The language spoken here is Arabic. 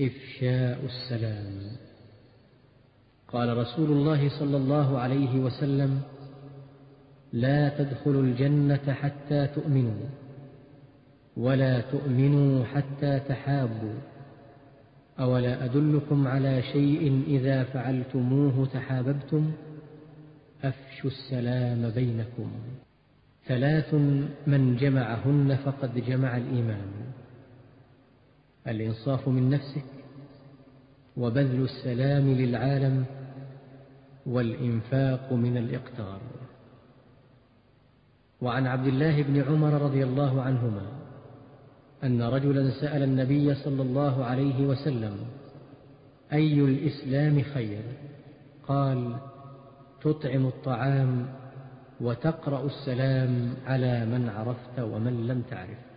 إفشاء السلام. قال رسول الله صلى الله عليه وسلم: لا تدخلوا الجنة حتى تؤمنوا، ولا تؤمنوا حتى تحابوا، أولا أدلكم على شيء إذا فعلتموه تحاببتم؟ أفشوا السلام بينكم. 3 من جمعهن فقد جمع الإيمان: الإنصاف من نفسك، وبذل السلام للعالم، والإنفاق من الإقتار. وعن عبد الله بن عمر رضي الله عنهما أن رجلا سأل النبي صلى الله عليه وسلم: أي الإسلام خير؟ قال: تطعم الطعام وتقرأ السلام على من عرفت ومن لم تعرف.